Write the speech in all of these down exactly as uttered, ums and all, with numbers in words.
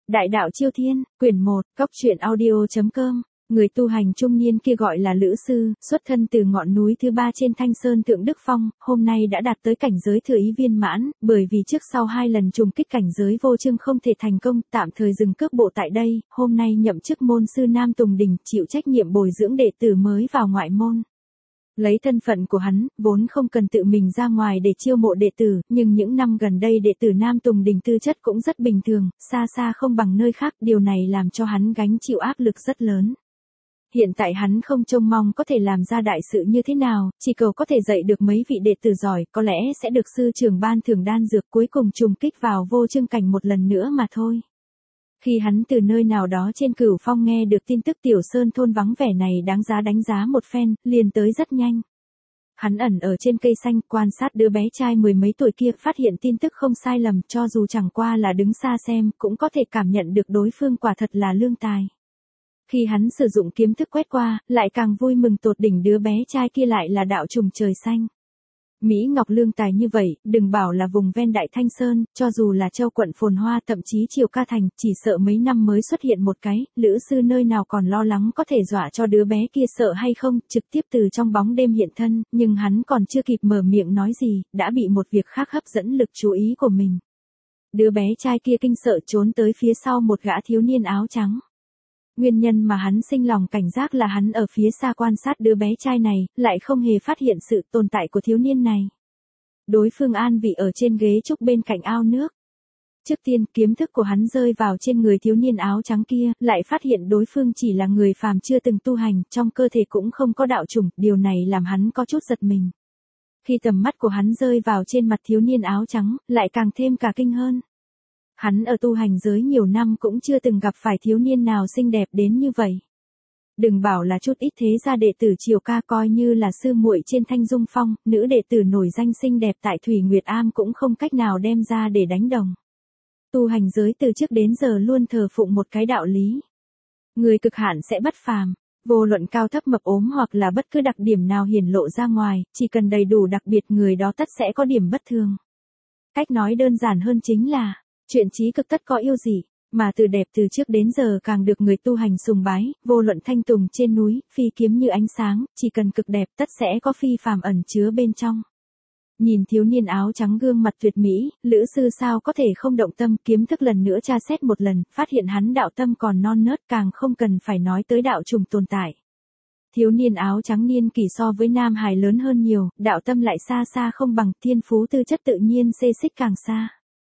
Đại đạo Chiêu Thiên, quyển một, cóc truyện audio chấm com. Người tu hành trung niên kia gọi là Lữ Sư, xuất thân từ ngọn núi thứ ba trên Thanh Sơn Thượng Đức Phong, hôm nay đã đạt tới cảnh giới thừa ý viên mãn, bởi vì trước sau hai lần trùng kích cảnh giới vô chương không thể thành công, tạm thời dừng cước bộ tại đây, hôm nay nhậm chức môn sư Nam Tùng Đình, chịu trách nhiệm bồi dưỡng đệ tử mới vào ngoại môn. Lấy thân phận của hắn, vốn không cần tự mình ra ngoài để chiêu mộ đệ tử, nhưng những năm gần đây đệ tử Nam Tùng Đình tư chất cũng rất bình thường, xa xa không bằng nơi khác, điều này làm cho hắn gánh chịu áp lực rất lớn. Hiện tại hắn không trông mong có thể làm ra đại sự như thế nào, chỉ cầu có thể dạy được mấy vị đệ tử giỏi, có lẽ sẽ được sư trưởng ban thưởng đan dược cuối cùng trùng kích vào vô chương cảnh một lần nữa mà thôi. Khi hắn từ nơi nào đó trên Cửu Phong nghe được tin tức Tiểu Sơn thôn vắng vẻ này đáng giá đánh giá một phen, liền tới rất nhanh. Hắn ẩn ở trên cây xanh, quan sát đứa bé trai mười mấy tuổi kia, phát hiện tin tức không sai lầm, cho dù chẳng qua là đứng xa xem, cũng có thể cảm nhận được đối phương quả thật là lương tài. Khi hắn sử dụng kiếm thức quét qua, lại càng vui mừng tột đỉnh, đứa bé trai kia lại là đạo trùng trời xanh. Mỹ Ngọc lương tài như vậy, đừng bảo là vùng ven Đại Thanh Sơn, cho dù là châu quận phồn hoa, thậm chí Triều Ca Thành, chỉ sợ mấy năm mới xuất hiện một cái, Lữ Sư nơi nào còn lo lắng có thể dọa cho đứa bé kia sợ hay không, trực tiếp từ trong bóng đêm hiện thân, nhưng hắn còn chưa kịp mở miệng nói gì, đã bị một việc khác hấp dẫn lực chú ý của mình. Đứa bé trai kia kinh sợ trốn tới phía sau một gã thiếu niên áo trắng. Nguyên nhân mà hắn sinh lòng cảnh giác là hắn ở phía xa quan sát đứa bé trai này, lại không hề phát hiện sự tồn tại của thiếu niên này. Đối phương an vị ở trên ghế trúc bên cạnh ao nước. Trước tiên, kiếm thức của hắn rơi vào trên người thiếu niên áo trắng kia, lại phát hiện đối phương chỉ là người phàm chưa từng tu hành, trong cơ thể cũng không có đạo chủng, điều này làm hắn có chút giật mình. Khi tầm mắt của hắn rơi vào trên mặt thiếu niên áo trắng, lại càng thêm cả kinh hơn. Hắn ở tu hành giới nhiều năm cũng chưa từng gặp phải thiếu niên nào xinh đẹp đến như vậy. Đừng bảo là chút ít thế gia đệ tử Triều Ca, coi như là sư muội trên Thanh Dung Phong, nữ đệ tử nổi danh xinh đẹp tại Thủy Nguyệt Am cũng không cách nào đem ra để đánh đồng. Tu hành giới từ trước đến giờ luôn thờ phụng một cái đạo lý. Người cực hạn sẽ bất phàm, vô luận cao thấp mập ốm hoặc là bất cứ đặc điểm nào hiển lộ ra ngoài, chỉ cần đầy đủ đặc biệt người đó tất sẽ có điểm bất thường. Cách nói đơn giản hơn chính là, chuyện trí cực tất có yêu dị, mà từ đẹp từ trước đến giờ càng được người tu hành sùng bái, vô luận thanh tùng trên núi, phi kiếm như ánh sáng, chỉ cần cực đẹp tất sẽ có phi phàm ẩn chứa bên trong. Nhìn thiếu niên áo trắng gương mặt tuyệt mỹ, Lữ Sư sao có thể không động tâm, kiếm thức lần nữa tra xét một lần, phát hiện hắn đạo tâm còn non nớt, càng không cần phải nói tới đạo trùng tồn tại. Thiếu niên áo trắng niên kỷ so với Nam Hải lớn hơn nhiều, đạo tâm lại xa xa không bằng, thiên phú tư chất tự nhiên xê xích càng xa.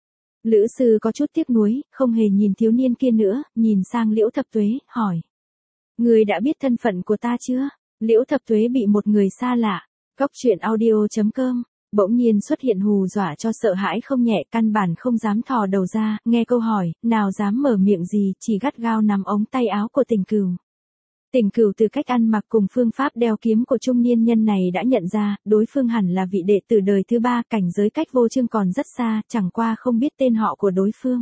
Lữ Sư có chút tiếc nuối, không hề nhìn thiếu niên kia nữa, nhìn sang Liễu Thập Tuế, hỏi. Người đã biết thân phận của ta chưa? Liễu Thập Tuế bị một người xa lạ, cóc truyện audio chấm com, bỗng nhiên xuất hiện hù dọa cho sợ hãi không nhẹ, căn bản không dám thò đầu ra, nghe câu hỏi, nào dám mở miệng gì, chỉ gắt gao nắm ống tay áo của Tình Cửu. Tình Cửu từ cách ăn mặc cùng phương pháp đeo kiếm của trung niên nhân này đã nhận ra, đối phương hẳn là vị đệ tử đời thứ ba, cảnh giới cách vô chương còn rất xa, chẳng qua không biết tên họ của đối phương.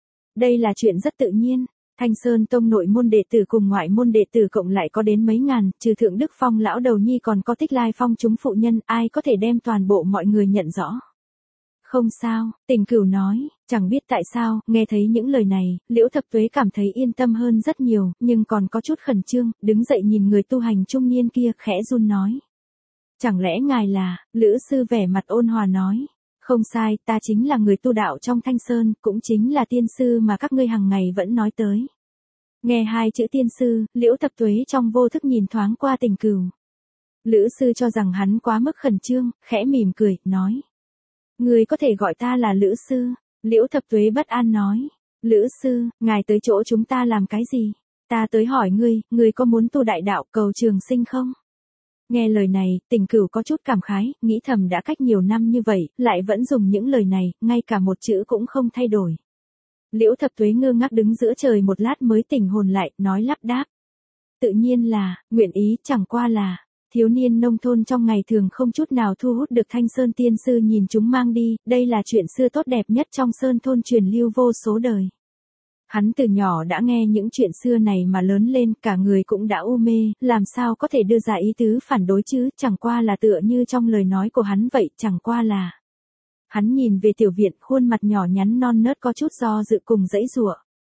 Đây là chuyện rất tự nhiên, Thanh Sơn Tông nội môn đệ tử cùng ngoại môn đệ tử cộng lại có đến mấy ngàn, trừ Thượng Đức Phong lão đầu nhi còn có Tích Lai Phong chúng phụ nhân, ai có thể đem toàn bộ mọi người nhận rõ. Không sao, Tình Cửu nói, chẳng biết tại sao, nghe thấy những lời này, Liễu Thập Tuế cảm thấy yên tâm hơn rất nhiều, nhưng còn có chút khẩn trương, đứng dậy nhìn người tu hành trung niên kia, khẽ run nói. Chẳng lẽ ngài là, Lữ Sư vẻ mặt ôn hòa nói. Không sai, ta chính là người tu đạo trong Thanh Sơn, cũng chính là tiên sư mà các ngươi hàng ngày vẫn nói tới. Nghe hai chữ tiên sư, Liễu Thập Tuế trong vô thức nhìn thoáng qua Tình Cửu. Lữ Sư cho rằng hắn quá mức khẩn trương, khẽ mỉm cười, nói. Người có thể gọi ta là Lữ Sư. Liễu Thập Tuế bất an nói. Lữ Sư, ngài tới chỗ chúng ta làm cái gì? Ta tới hỏi ngươi, ngươi có muốn tu đại đạo cầu trường sinh không? Nghe lời này, Tình Cửu có chút cảm khái, nghĩ thầm đã cách nhiều năm như vậy, lại vẫn dùng những lời này, ngay cả một chữ cũng không thay đổi. Liễu Thập Tuế ngơ ngác đứng giữa trời một lát mới tỉnh hồn lại, nói lắp đáp. Tự nhiên là, nguyện ý, chẳng qua là. Thiếu niên nông thôn trong ngày thường không chút nào thu hút được Thanh Sơn tiên sư nhìn chúng mang đi, đây là chuyện xưa tốt đẹp nhất trong sơn thôn truyền lưu vô số đời. Hắn từ nhỏ đã nghe những chuyện xưa này mà lớn lên, cả người cũng đã u mê, làm sao có thể đưa ra ý tứ phản đối chứ, chẳng qua là tựa như trong lời nói của hắn vậy, chẳng qua là. Hắn nhìn về tiểu viện, khuôn mặt nhỏ nhắn non nớt có chút do dự cùng dãy giụa.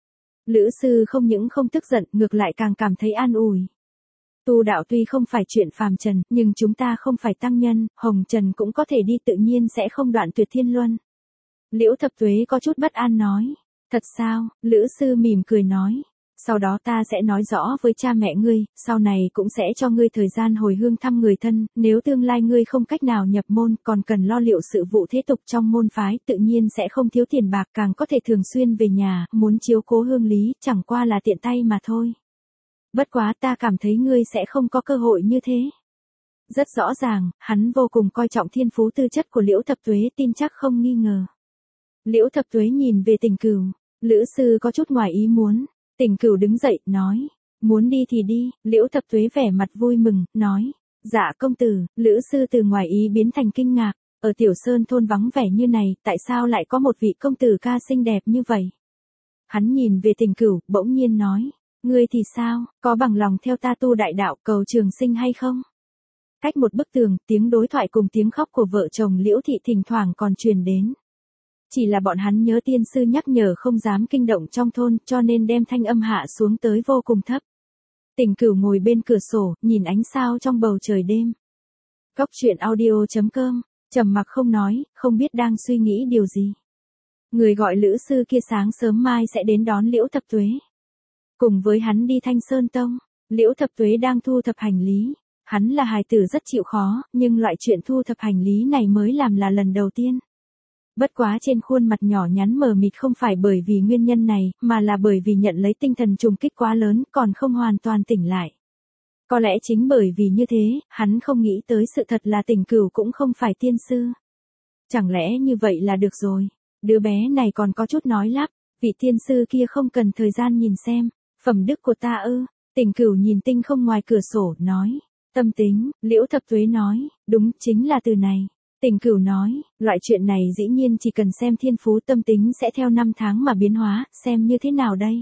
Lữ sư không những không tức giận, ngược lại càng cảm thấy an ủi. Tu đạo tuy không phải chuyện phàm trần, nhưng chúng ta không phải tăng nhân, hồng trần cũng có thể đi, tự nhiên sẽ không đoạn tuyệt thiên luân. Liễu Thập Tuế có chút bất an nói. Thật sao? Lữ sư mỉm cười nói. Sau đó ta sẽ nói rõ với cha mẹ ngươi, sau này cũng sẽ cho ngươi thời gian hồi hương thăm người thân, nếu tương lai ngươi không cách nào nhập môn, còn cần lo liệu sự vụ thế tục trong môn phái, tự nhiên sẽ không thiếu tiền bạc, càng có thể thường xuyên về nhà, muốn chiếu cố hương lý, chẳng qua là tiện tay mà thôi. Bất quá ta cảm thấy ngươi sẽ không có cơ hội như thế. Rất rõ ràng, hắn vô cùng coi trọng thiên phú tư chất của Liễu Thập Tuế, tin chắc không nghi ngờ. Liễu Thập Tuế nhìn về Tình Cửu, Lữ sư có chút ngoài ý muốn. Tình Cửu đứng dậy, nói, muốn đi thì đi. Liễu Thập Tuế vẻ mặt vui mừng, nói, dạ công tử. Lữ sư từ ngoài ý biến thành kinh ngạc, ở Tiểu Sơn thôn vắng vẻ như này, tại sao lại có một vị công tử ca xinh đẹp như vậy? Hắn nhìn về Tình Cửu, bỗng nhiên nói, ngươi thì sao, có bằng lòng theo ta tu đại đạo cầu trường sinh hay không? Cách một bức tường, tiếng đối thoại cùng tiếng khóc của vợ chồng Liễu thị thỉnh thoảng còn truyền đến. Chỉ là bọn hắn nhớ tiên sư nhắc nhở không dám kinh động trong thôn, cho nên đem thanh âm hạ xuống tới vô cùng thấp. Tình Cửu ngồi bên cửa sổ, nhìn ánh sao trong bầu trời đêm. Cốc truyện audio chấm com, trầm mặc không nói, không biết đang suy nghĩ điều gì. Người gọi Lữ sư kia sáng sớm mai sẽ đến đón Liễu Thập Tuế. Cùng với hắn đi Thanh Sơn Tông, Liễu Thập Tuế đang thu thập hành lý. Hắn là hài tử rất chịu khó, nhưng loại chuyện thu thập hành lý này mới làm là lần đầu tiên. Bất quá trên khuôn mặt nhỏ nhắn mờ mịt không phải bởi vì nguyên nhân này, mà là bởi vì nhận lấy tinh thần trùng kích quá lớn, còn không hoàn toàn tỉnh lại. Có lẽ chính bởi vì như thế, hắn không nghĩ tới sự thật là Tình Cửu cũng không phải tiên sư. Chẳng lẽ như vậy là được rồi? Đứa bé này còn có chút nói lắp, vị tiên sư kia không cần thời gian nhìn xem, phẩm đức của ta ư? Tình Cửu nhìn tinh không ngoài cửa sổ, nói, tâm tính. Liễu Thập Tuế nói, đúng, chính là từ này. Tình Cửu nói, loại chuyện này dĩ nhiên chỉ cần xem thiên phú, tâm tính sẽ theo năm tháng mà biến hóa, xem như thế nào đây?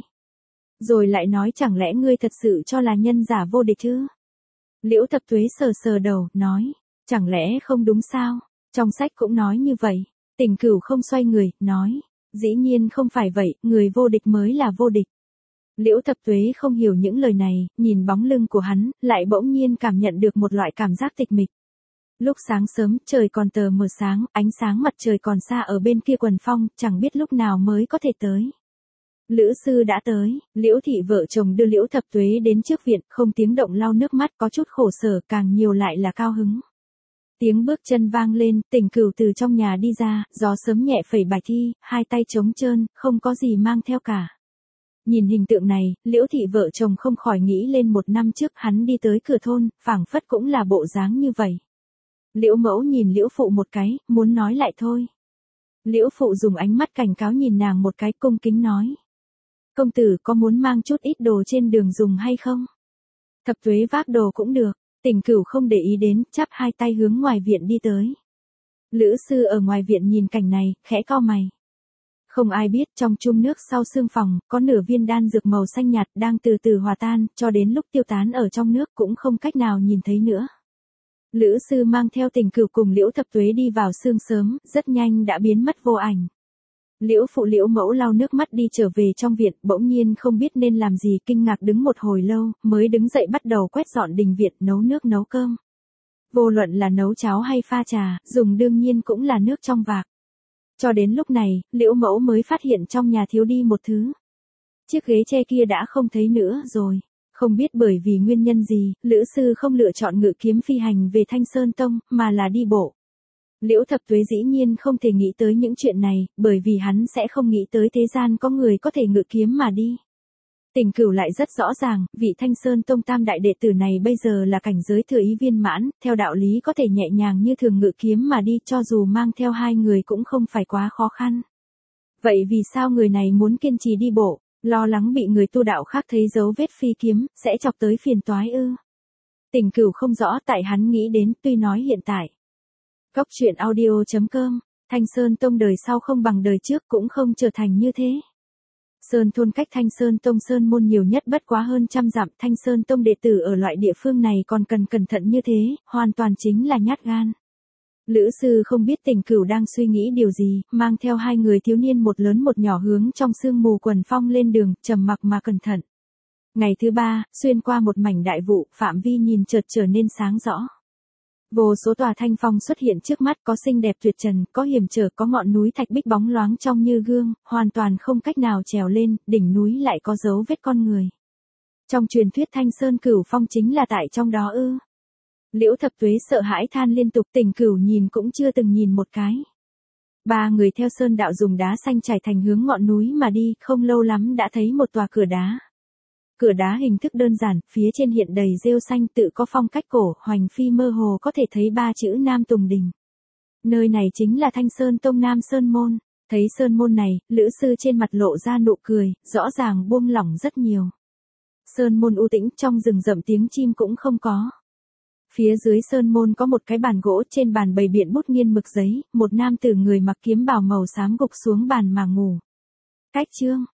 Rồi lại nói, chẳng lẽ ngươi thật sự cho là nhân giả vô địch chứ? Liễu Thập Tuế sờ sờ đầu, nói, chẳng lẽ không đúng sao? Trong sách cũng nói như vậy. Tình Cửu không xoay người, nói, dĩ nhiên không phải vậy, người vô địch mới là vô địch. Liễu Thập Tuế không hiểu những lời này, nhìn bóng lưng của hắn, lại bỗng nhiên cảm nhận được một loại cảm giác tịch mịch. Lúc sáng sớm, trời còn tờ mờ sáng, ánh sáng mặt trời còn xa ở bên kia quần phong, chẳng biết lúc nào mới có thể tới. Lữ sư đã tới, Liễu thị vợ chồng đưa Liễu Thập Tuế đến trước viện, không tiếng động lau nước mắt, có chút khổ sở, càng nhiều lại là cao hứng. Tiếng bước chân vang lên, Tình Cửu từ trong nhà đi ra, gió sớm nhẹ phẩy bạch thi, hai tay trống trơn, không có gì mang theo cả. Nhìn hình tượng này, Liễu thị vợ chồng không khỏi nghĩ lên một năm trước hắn đi tới cửa thôn, phảng phất cũng là bộ dáng như vậy. Liễu mẫu nhìn Liễu phụ một cái, muốn nói lại thôi. Liễu phụ dùng ánh mắt cảnh cáo nhìn nàng một cái, cung kính nói. Công tử có muốn mang chút ít đồ trên đường dùng hay không? Thập Tuế vác đồ cũng được. Tình Cửu không để ý đến, chắp hai tay hướng ngoài viện đi tới. Lữ sư ở ngoài viện nhìn cảnh này, khẽ cau mày. Không ai biết trong chum nước sau xương phòng, có nửa viên đan dược màu xanh nhạt đang từ từ hòa tan, cho đến lúc tiêu tán ở trong nước cũng không cách nào nhìn thấy nữa. Lữ sư mang theo Tình Cửu cùng Liễu Thập Tuế đi vào sương sớm, rất nhanh đã biến mất vô ảnh. Liễu phụ Liễu mẫu lau nước mắt đi trở về trong viện, bỗng nhiên không biết nên làm gì, kinh ngạc đứng một hồi lâu, mới đứng dậy bắt đầu quét dọn đình viện, nấu nước nấu cơm. Vô luận là nấu cháo hay pha trà, dùng đương nhiên cũng là nước trong vạc. Cho đến lúc này, Liễu mẫu mới phát hiện trong nhà thiếu đi một thứ. Chiếc ghế tre kia đã không thấy nữa rồi. Không biết bởi vì nguyên nhân gì, Lữ sư không lựa chọn ngự kiếm phi hành về Thanh Sơn Tông, mà là đi bộ. Liễu Thập Tuế dĩ nhiên không thể nghĩ tới những chuyện này, bởi vì hắn sẽ không nghĩ tới thế gian có người có thể ngự kiếm mà đi. Tình Cửu lại rất rõ ràng, vị Thanh Sơn Tông tam đại đệ tử này bây giờ là cảnh giới thừa ý viên mãn, theo đạo lý có thể nhẹ nhàng như thường ngự kiếm mà đi, cho dù mang theo hai người cũng không phải quá khó khăn. Vậy vì sao người này muốn kiên trì đi bộ, lo lắng bị người tu đạo khác thấy dấu vết phi kiếm, sẽ chọc tới phiền toái ư? Tình Cửu không rõ, tại hắn nghĩ đến, tuy nói hiện tại. Cốc truyện audio chấm com, Thanh Sơn Tông đời sau không bằng đời trước, cũng không trở thành như thế. Sơn thôn cách Thanh Sơn Tông Sơn môn nhiều nhất bất quá hơn trăm dặm, Thanh Sơn Tông đệ tử ở loại địa phương này còn cần cẩn thận như thế, hoàn toàn chính là nhát gan. Lữ sư không biết Tình Cửu đang suy nghĩ điều gì, mang theo hai người thiếu niên một lớn một nhỏ hướng trong sương mù quần phong lên đường, trầm mặc mà cẩn thận. Ngày thứ ba, xuyên qua một mảnh đại vụ, phạm vi nhìn chợt trở nên sáng rõ. Vô số tòa thanh phong xuất hiện trước mắt, có xinh đẹp tuyệt trần, có hiểm trở, có ngọn núi thạch bích bóng loáng trong như gương, hoàn toàn không cách nào trèo lên, đỉnh núi lại có dấu vết con người. Trong truyền thuyết Thanh Sơn Cửu Phong chính là tại trong đó ư? Liễu Thập Tuế sợ hãi than liên tục, Tình Cửu nhìn cũng chưa từng nhìn một cái. Ba người theo sơn đạo dùng đá xanh trải thành hướng ngọn núi mà đi, không lâu lắm đã thấy một tòa cửa đá. Cửa đá hình thức đơn giản, phía trên hiện đầy rêu xanh tự có phong cách cổ, hoành phi mơ hồ có thể thấy ba chữ Nam Tùng Đình. Nơi này chính là Thanh Sơn Tông Nam Sơn Môn. Thấy Sơn Môn này, Lữ sư trên mặt lộ ra nụ cười, rõ ràng buông lỏng rất nhiều. Sơn Môn u tĩnh, trong rừng rậm tiếng chim cũng không có. Phía dưới Sơn Môn có một cái bàn gỗ, trên bàn bày biện bút nghiên mực giấy, một nam tử người mặc kiếm bào màu xám gục xuống bàn mà ngủ. Cách chương